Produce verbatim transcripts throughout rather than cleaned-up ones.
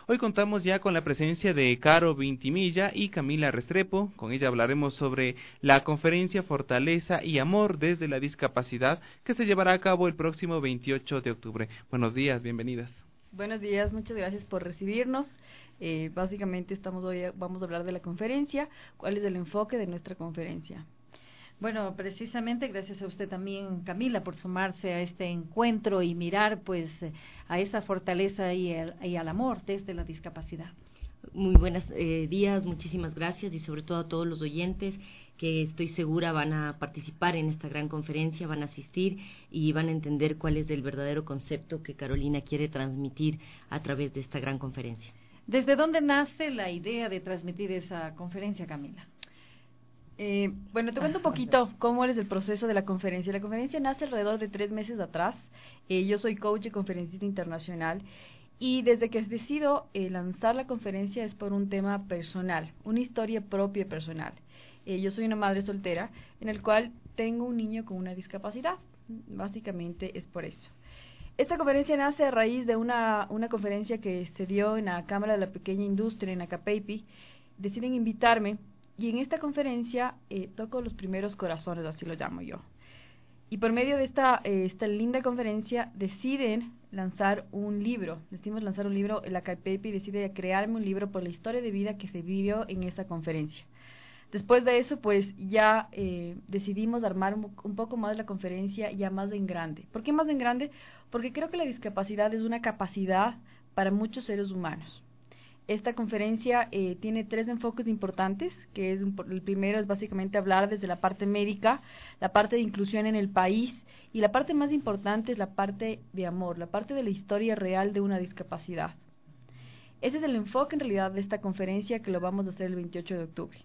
Hoy contamos ya con la presencia de Caro Vintimilla y Camila Restrepo. Con ella hablaremos sobre la conferencia Fortaleza y Amor desde la Discapacidad que se llevará a cabo el próximo veintiocho de octubre. Buenos días, bienvenidas. Buenos días, muchas gracias por recibirnos. Eh, básicamente estamos hoy vamos a hablar de la conferencia. ¿Cuál es el enfoque de nuestra conferencia? Bueno, precisamente gracias a usted también, Camila, por sumarse a este encuentro y mirar pues a esa fortaleza y, el, y al amor desde la discapacidad. Muy buenos eh, días, muchísimas gracias y sobre todo a todos los oyentes que estoy segura van a participar en esta gran conferencia, van a asistir y van a entender cuál es el verdadero concepto que Carolina quiere transmitir a través de esta gran conferencia. ¿Desde dónde nace la idea de transmitir esa conferencia, Camila? Eh, bueno, te cuento un poquito cómo es el proceso de la conferencia. La conferencia nace alrededor de tres meses atrás. Eh, yo soy coach y conferencista internacional y desde que decido eh, lanzar la conferencia es por un tema personal, una historia propia y personal. Eh, yo soy una madre soltera en el cual tengo un niño con una discapacidad. Básicamente es por eso. Esta conferencia nace a raíz de una, una conferencia que se dio en la Cámara de la Pequeña Industria en Acapeipi. Deciden invitarme. Y en esta conferencia eh, toco los primeros corazones, así lo llamo yo. Y por medio de esta, eh, esta linda conferencia deciden lanzar un libro. Decidimos lanzar un libro, la Acapeipi decide crearme un libro por la historia de vida que se vivió en esa conferencia. Después de eso, pues ya eh, decidimos armar un, un poco más la conferencia ya más en grande. ¿Por qué más en grande? Porque creo que la discapacidad es una capacidad para muchos seres humanos. Esta conferencia eh, tiene tres enfoques importantes, que es un, el primero es básicamente hablar desde la parte médica, la parte de inclusión en el país y la parte más importante es la parte de amor, la parte de la historia real de una discapacidad. Ese es el enfoque en realidad de esta conferencia que lo vamos a hacer el veintiocho de octubre.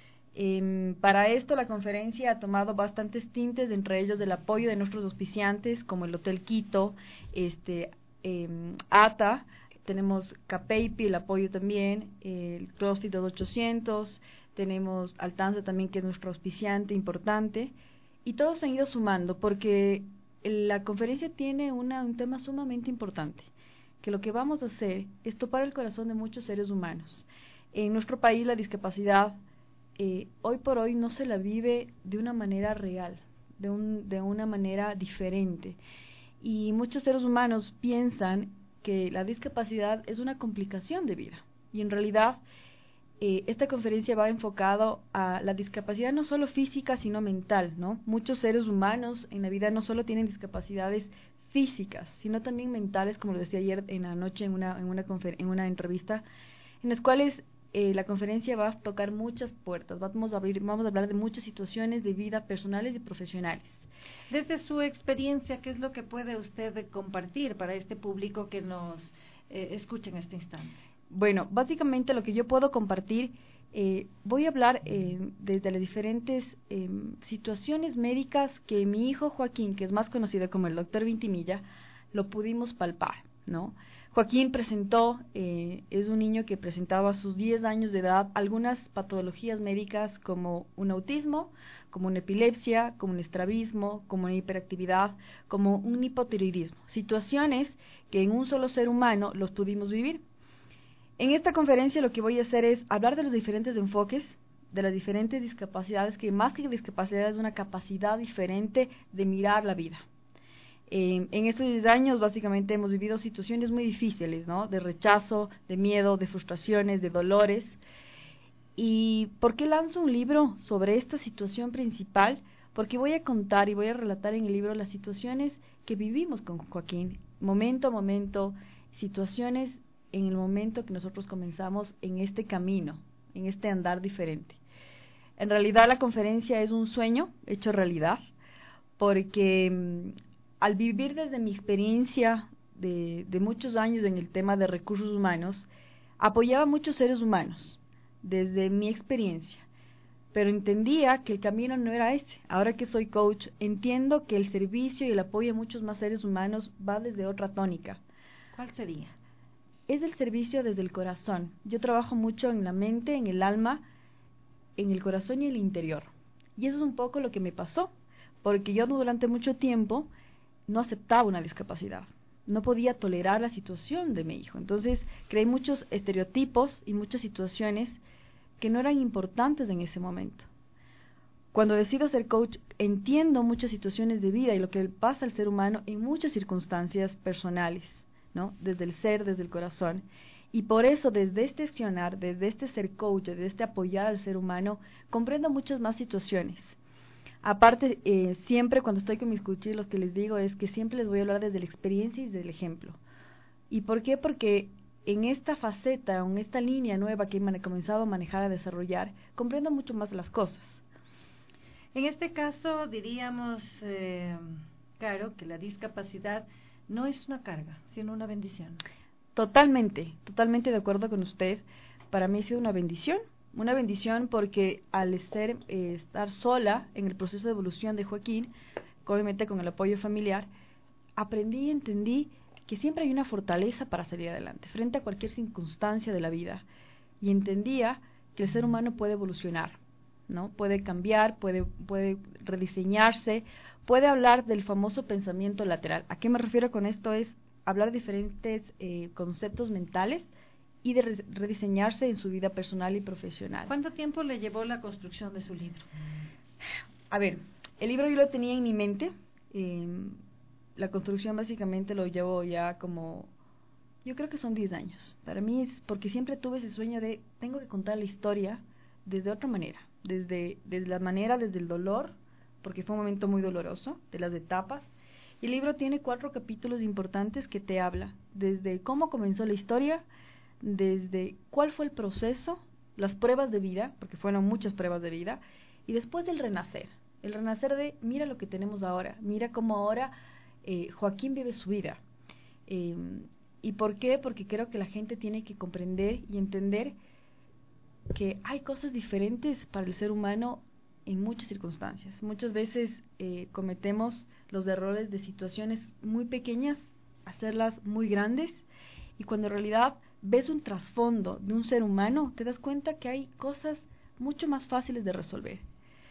Eh, para esto la conferencia ha tomado bastantes tintes, entre ellos del apoyo de nuestros auspiciantes como el Hotel Quito, este, eh, A T A, tenemos Capeipi, el apoyo también, eh, el CrossFit dos ochocientos, tenemos Altanza también que es nuestro auspiciante importante, y todos se han ido sumando porque la conferencia tiene una, un tema sumamente importante, que lo que vamos a hacer es topar el corazón de muchos seres humanos. En nuestro país la discapacidad eh, hoy por hoy no se la vive de una manera real, de, un, de una manera diferente, y muchos seres humanos piensan que la discapacidad es una complicación de vida y en realidad eh, esta conferencia va enfocado a la discapacidad no solo física sino mental, ¿no? Muchos seres humanos en la vida no solo tienen discapacidades físicas sino también mentales, como lo decía ayer en la noche en una en una confer- en una entrevista en las cuales eh, la conferencia va a tocar muchas puertas, vamos a abrir vamos a hablar de muchas situaciones de vida personales y profesionales. Desde su experiencia, ¿qué es lo que puede usted compartir para este público que nos eh, escucha en este instante? Bueno, básicamente lo que yo puedo compartir, eh, voy a hablar eh, desde las diferentes eh, situaciones médicas que mi hijo Joaquín, que es más conocido como el doctor Vintimilla, lo pudimos palpar, ¿no? Joaquín presentó, eh, es un niño que presentaba a sus diez años de edad algunas patologías médicas como un autismo, como una epilepsia, como un estrabismo, como una hiperactividad, como un hipotiroidismo, situaciones que en un solo ser humano los pudimos vivir. En esta conferencia lo que voy a hacer es hablar de los diferentes enfoques, de las diferentes discapacidades, que más que discapacidad es una capacidad diferente de mirar la vida. Eh, en estos diez años básicamente hemos vivido situaciones muy difíciles, ¿no? De rechazo, de miedo, de frustraciones, de dolores. ¿Y por qué lanzo un libro sobre esta situación principal? Porque voy a contar y voy a relatar en el libro las situaciones que vivimos con Joaquín, momento a momento, situaciones en el momento que nosotros comenzamos en este camino, en este andar diferente. En realidad la conferencia es un sueño hecho realidad, porque mmm, al vivir desde mi experiencia de, de muchos años en el tema de recursos humanos, apoyaba a muchos seres humanos, desde mi experiencia, pero entendía que el camino no era ese. Ahora que soy coach, entiendo que el servicio y el apoyo a muchos más seres humanos va desde otra tónica. ¿Cuál sería? Es el servicio desde el corazón. Yo trabajo mucho en la mente, en el alma, en el corazón y el interior. Y eso es un poco lo que me pasó, porque yo durante mucho tiempo no aceptaba una discapacidad. no podía tolerar la situación de mi hijo. Entonces creé muchos estereotipos y muchas situaciones que no eran importantes en ese momento. Cuando decido ser coach, entiendo muchas situaciones de vida y lo que pasa al ser humano en muchas circunstancias personales, ¿no? Desde el ser, desde el corazón. Y por eso, desde este accionar, desde este ser coach, desde este apoyar al ser humano, comprendo muchas más situaciones. Aparte, eh, siempre cuando estoy con mis coaches, lo que les digo es que siempre les voy a hablar desde la experiencia y desde el ejemplo. ¿Y por qué? Porque en esta faceta, en esta línea nueva que he comenzado a manejar, a desarrollar, comprendo mucho más las cosas. En este caso, diríamos, eh, Caro, que la discapacidad no es una carga, sino una bendición. Totalmente, totalmente de acuerdo con usted. Para mí ha sido una bendición, una bendición porque al ser, eh, estar sola en el proceso de evolución de Joaquín, obviamente con el apoyo familiar, aprendí y entendí que siempre hay una fortaleza para salir adelante, frente a cualquier circunstancia de la vida. Y entendía que el ser humano puede evolucionar, ¿no? Puede cambiar, puede, puede rediseñarse, puede hablar del famoso pensamiento lateral. ¿A qué me refiero con esto? Es hablar de diferentes eh, conceptos mentales y de re rediseñarse en su vida personal y profesional. ¿Cuánto tiempo le llevó la construcción de su libro? A ver, el libro yo lo tenía en mi mente. Eh, la construcción básicamente lo llevo ya como, yo creo que son diez años. Para mí es porque siempre tuve ese sueño de, tengo que contar la historia desde otra manera, desde, desde la manera, desde el dolor, porque fue un momento muy doloroso, de las etapas. Y el libro tiene cuatro capítulos importantes que te habla, desde cómo comenzó la historia, desde cuál fue el proceso, las pruebas de vida, porque fueron muchas pruebas de vida, y después del renacer, el renacer de, mira lo que tenemos ahora, mira cómo ahora eh, Joaquín vive su vida. Eh, ¿Y por qué? Porque creo que la gente tiene que comprender y entender que hay cosas diferentes para el ser humano en muchas circunstancias. Muchas veces eh, cometemos los errores de situaciones muy pequeñas, hacerlas muy grandes, y cuando en realidad ves un trasfondo de un ser humano, te das cuenta que hay cosas mucho más fáciles de resolver.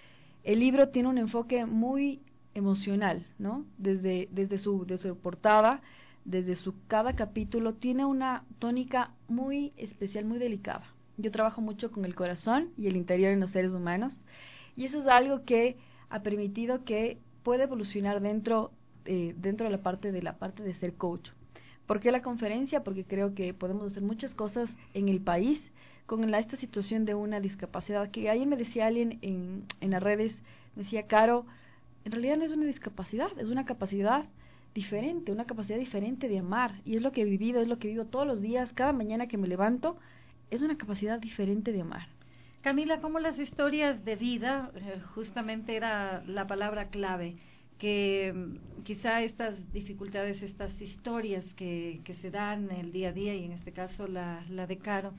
El libro tiene un enfoque muy emocional, ¿no? Desde, desde, su, desde su portada, desde su cada capítulo, tiene una tónica muy especial, muy delicada. Yo trabajo mucho con el corazón y el interior en los seres humanos, y eso es algo que ha permitido que pueda evolucionar dentro, eh, dentro de la parte de la parte de ser coach. ¿Por qué la conferencia? Porque creo que podemos hacer muchas cosas en el país con la, esta situación de una discapacidad, que ayer me decía alguien en, en las redes, me decía, Caro, en realidad no es una discapacidad, es una capacidad diferente, una capacidad diferente de amar, y es lo que he vivido, es lo que vivo todos los días, cada mañana que me levanto, es una capacidad diferente de amar. Camila, ¿cómo las historias de vida, eh, justamente era la palabra clave, que mm, quizá estas dificultades, estas historias que, que se dan el día a día, y en este caso la, la de Caro,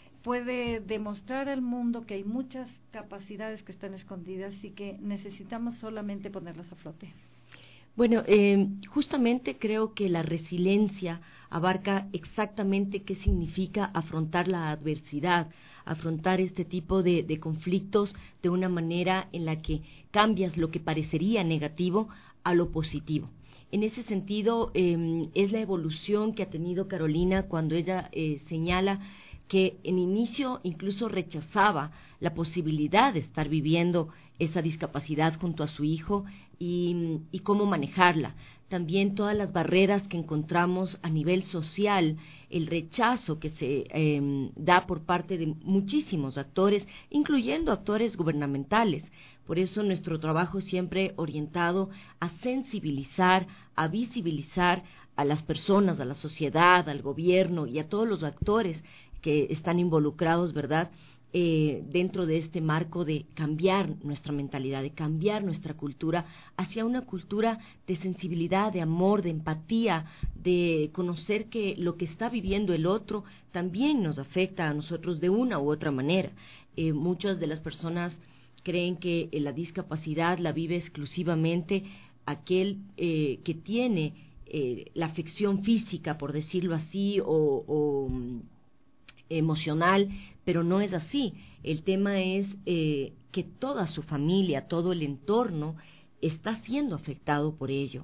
puede demostrar al mundo que hay muchas capacidades que están escondidas y que necesitamos solamente ponerlas a flote? Bueno, eh, justamente creo que la resiliencia abarca exactamente qué significa afrontar la adversidad, afrontar este tipo de, de conflictos de una manera en la que cambias lo que parecería negativo a lo positivo. En ese sentido, eh, es la evolución que ha tenido Carolina cuando ella eh, señala que en inicio incluso rechazaba la posibilidad de estar viviendo esa discapacidad junto a su hijo y, y cómo manejarla. También todas las barreras que encontramos a nivel social, el rechazo que se eh, da por parte de muchísimos actores, incluyendo actores gubernamentales. Por eso nuestro trabajo siempre orientado a sensibilizar, a visibilizar a las personas, a la sociedad, al gobierno y a todos los actores que están involucrados, ¿verdad?, eh, dentro de este marco de cambiar nuestra mentalidad, de cambiar nuestra cultura hacia una cultura de sensibilidad, de amor, de empatía, de conocer que lo que está viviendo el otro también nos afecta a nosotros de una u otra manera. Eh, muchas de las personas creen que eh, la discapacidad la vive exclusivamente aquel eh, que tiene eh, la afección física, por decirlo así, o, o emocional, pero no es así. El tema es eh, que toda su familia, todo el entorno está siendo afectado por ello.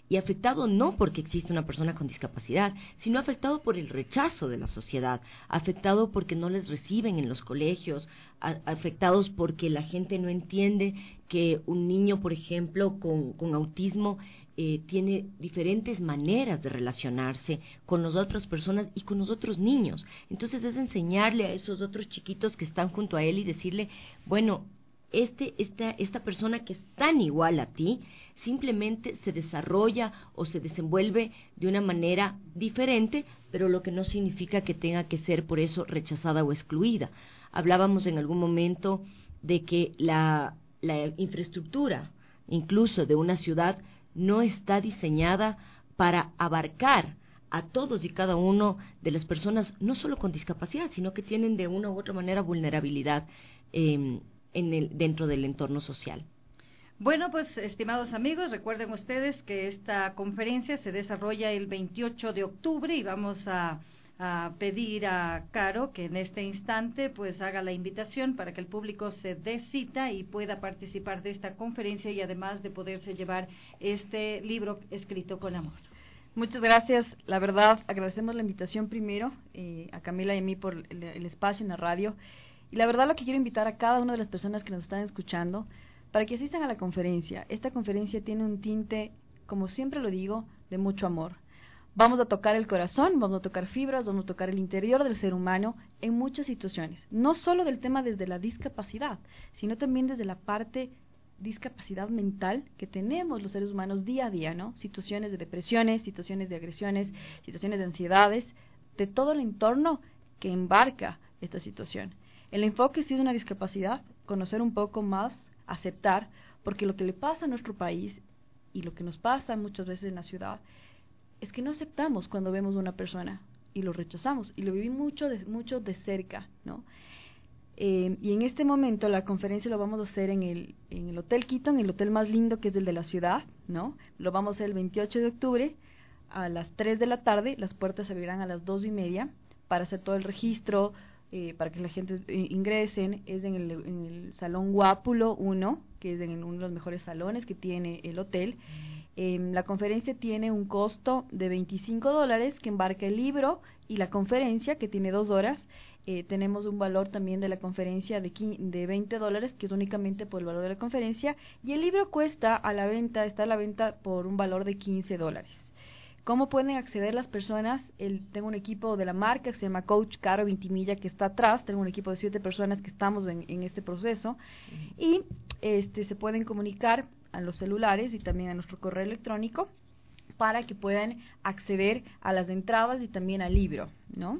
y afectado no porque existe una persona con discapacidad, sino afectado por el rechazo de la sociedad, afectado porque no les reciben en los colegios, a, afectados porque la gente no entiende que un niño, por ejemplo, con, con autismo eh, tiene diferentes maneras de relacionarse con las otras personas y con los otros niños. Entonces es enseñarle a esos otros chiquitos que están junto a él y decirle, bueno, este, esta, esta persona que es tan igual a ti, simplemente se desarrolla o se desenvuelve de una manera diferente, pero lo que no significa que tenga que ser por eso rechazada o excluida. Hablábamos en algún momento de que la, la infraestructura, incluso de una ciudad, no está diseñada para abarcar a todos y cada uno de las personas, no solo con discapacidad, sino que tienen de una u otra manera vulnerabilidad eh, en el, dentro del entorno social. Bueno, pues estimados amigos, recuerden ustedes que esta conferencia se desarrolla el veintiocho de octubre y vamos a, a pedir a Caro que en este instante pues haga la invitación para que el público se dé cita y pueda participar de esta conferencia y además de poderse llevar este libro escrito con amor. Muchas gracias. La verdad, agradecemos la invitación primero eh, a Camila y a mí por el, el espacio en la radio. Y la verdad lo que quiero invitar a cada una de las personas que nos están escuchando para que asistan a la conferencia. Esta conferencia tiene un tinte, como siempre lo digo, de mucho amor. Vamos a tocar el corazón, vamos a tocar fibras, vamos a tocar el interior del ser humano en muchas situaciones. No solo del tema desde la discapacidad, sino también desde la parte discapacidad mental que tenemos los seres humanos día a día, ¿no? Situaciones de depresiones, situaciones de agresiones, situaciones de ansiedades, de todo el entorno que embarca esta situación. El enfoque sí de una discapacidad, conocer un poco más, aceptar, porque lo que le pasa a nuestro país y lo que nos pasa muchas veces en la ciudad es que no aceptamos cuando vemos a una persona y lo rechazamos, y lo viví mucho de, mucho de cerca, ¿no? Eh, y en este momento la conferencia lo vamos a hacer en el, en el Hotel Quito, en el hotel más lindo que es el de la ciudad, ¿no? Lo vamos a hacer el veintiocho de octubre a las tres de la tarde, las puertas se abrirán a las dos y media para hacer todo el registro, eh, para que la gente eh, ingresen. Es en el, en el Salón Guápulo uno, que es en uno de los mejores salones que tiene el hotel. Eh, la conferencia tiene un costo de veinticinco dólares que embarca el libro y la conferencia, que tiene dos horas. Eh, tenemos un valor también de la conferencia de, de veinte dólares, que es únicamente por el valor de la conferencia, y el libro cuesta a la venta, está a la venta por un valor de quince dólares. ¿Cómo pueden acceder las personas? El, tengo un equipo de la marca que se llama Coach Caro Vintimilla, que está atrás. Tengo un equipo de siete personas que estamos en, en este proceso. Uh-huh. Y este, se pueden comunicar a los celulares y también a nuestro correo electrónico para que puedan acceder a las entradas y también al libro, ¿no?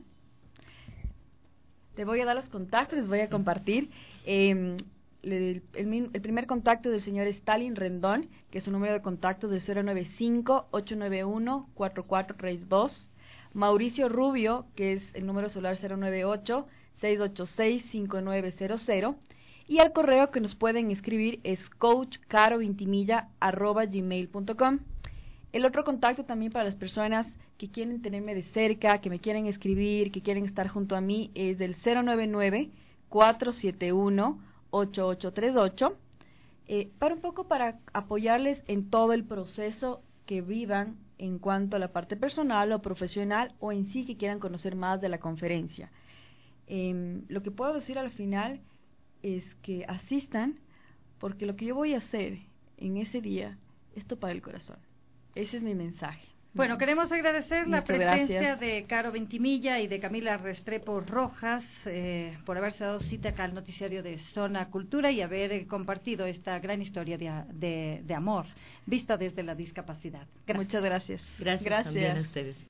Te voy a dar los contactos, les voy a compartir. Eh, El, el, el primer contacto del señor Stalin Rendón, que es su número de contactos de cero nueve cinco, ocho nueve uno, cuatro cuatro tres dos. Mauricio Rubio, que es el número celular cero nueve ocho, seis ocho seis, cinco nueve cero cero. Y al correo que nos pueden escribir es coach caro vintimilla arroba gmail punto com. El otro contacto también para las personas que quieren tenerme de cerca, que me quieren escribir, que quieren estar junto a mí, es del cero nueve nueve, cuatro siete uno, ocho ocho tres ocho, eh, para un poco para apoyarles en todo el proceso que vivan en cuanto a la parte personal o profesional o en sí que quieran conocer más de la conferencia. Eh, lo que puedo decir al final es que asistan, porque lo que yo voy a hacer en ese día es topar el corazón. Ese es mi mensaje. Bueno, queremos agradecer la Muchas presencia gracias. de Caro Vintimilla y de Camila Restrepo Rojas eh, por haberse dado cita acá al noticiario de Zona Cultura y haber eh, compartido esta gran historia de, de, de amor vista desde la discapacidad. Gracias. Muchas gracias. Gracias, gracias también a ustedes.